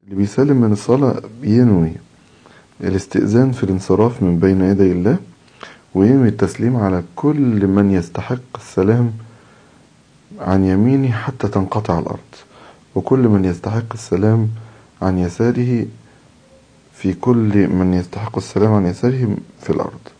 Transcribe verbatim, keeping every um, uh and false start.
اللي بيسلم من الصلاة بينوي الاستئذان في الانصراف من بين يدي الله، وينوي التسليم على كل من يستحق السلام عن يمينه حتى تنقطع الأرض، وكل من يستحق السلام عن يساره في كل من يستحق السلام عن يساره في الأرض.